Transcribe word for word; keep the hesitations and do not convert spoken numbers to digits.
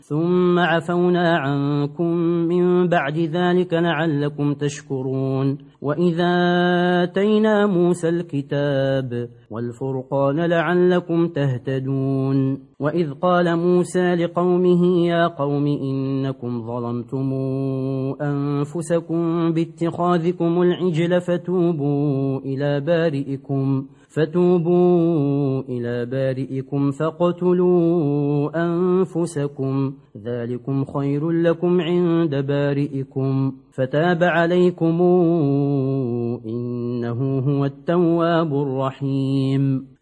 ثم عفونا عنكم من بعد ذلك لعلكم تشكرون وإذا آتينا موسى الكتاب والفرقان لعلكم تهتدون وإذ قال موسى لقومه يا قوم إنكم ظلمتم أنفسكم باتخاذكم العجل فتوبوا إلى بارئكم فتوبوا إلى بارئكم فاقتلوا أنفسكم ذلكم خير لكم عند بارئكم فتاب عليكم إنه هو التواب الرحيم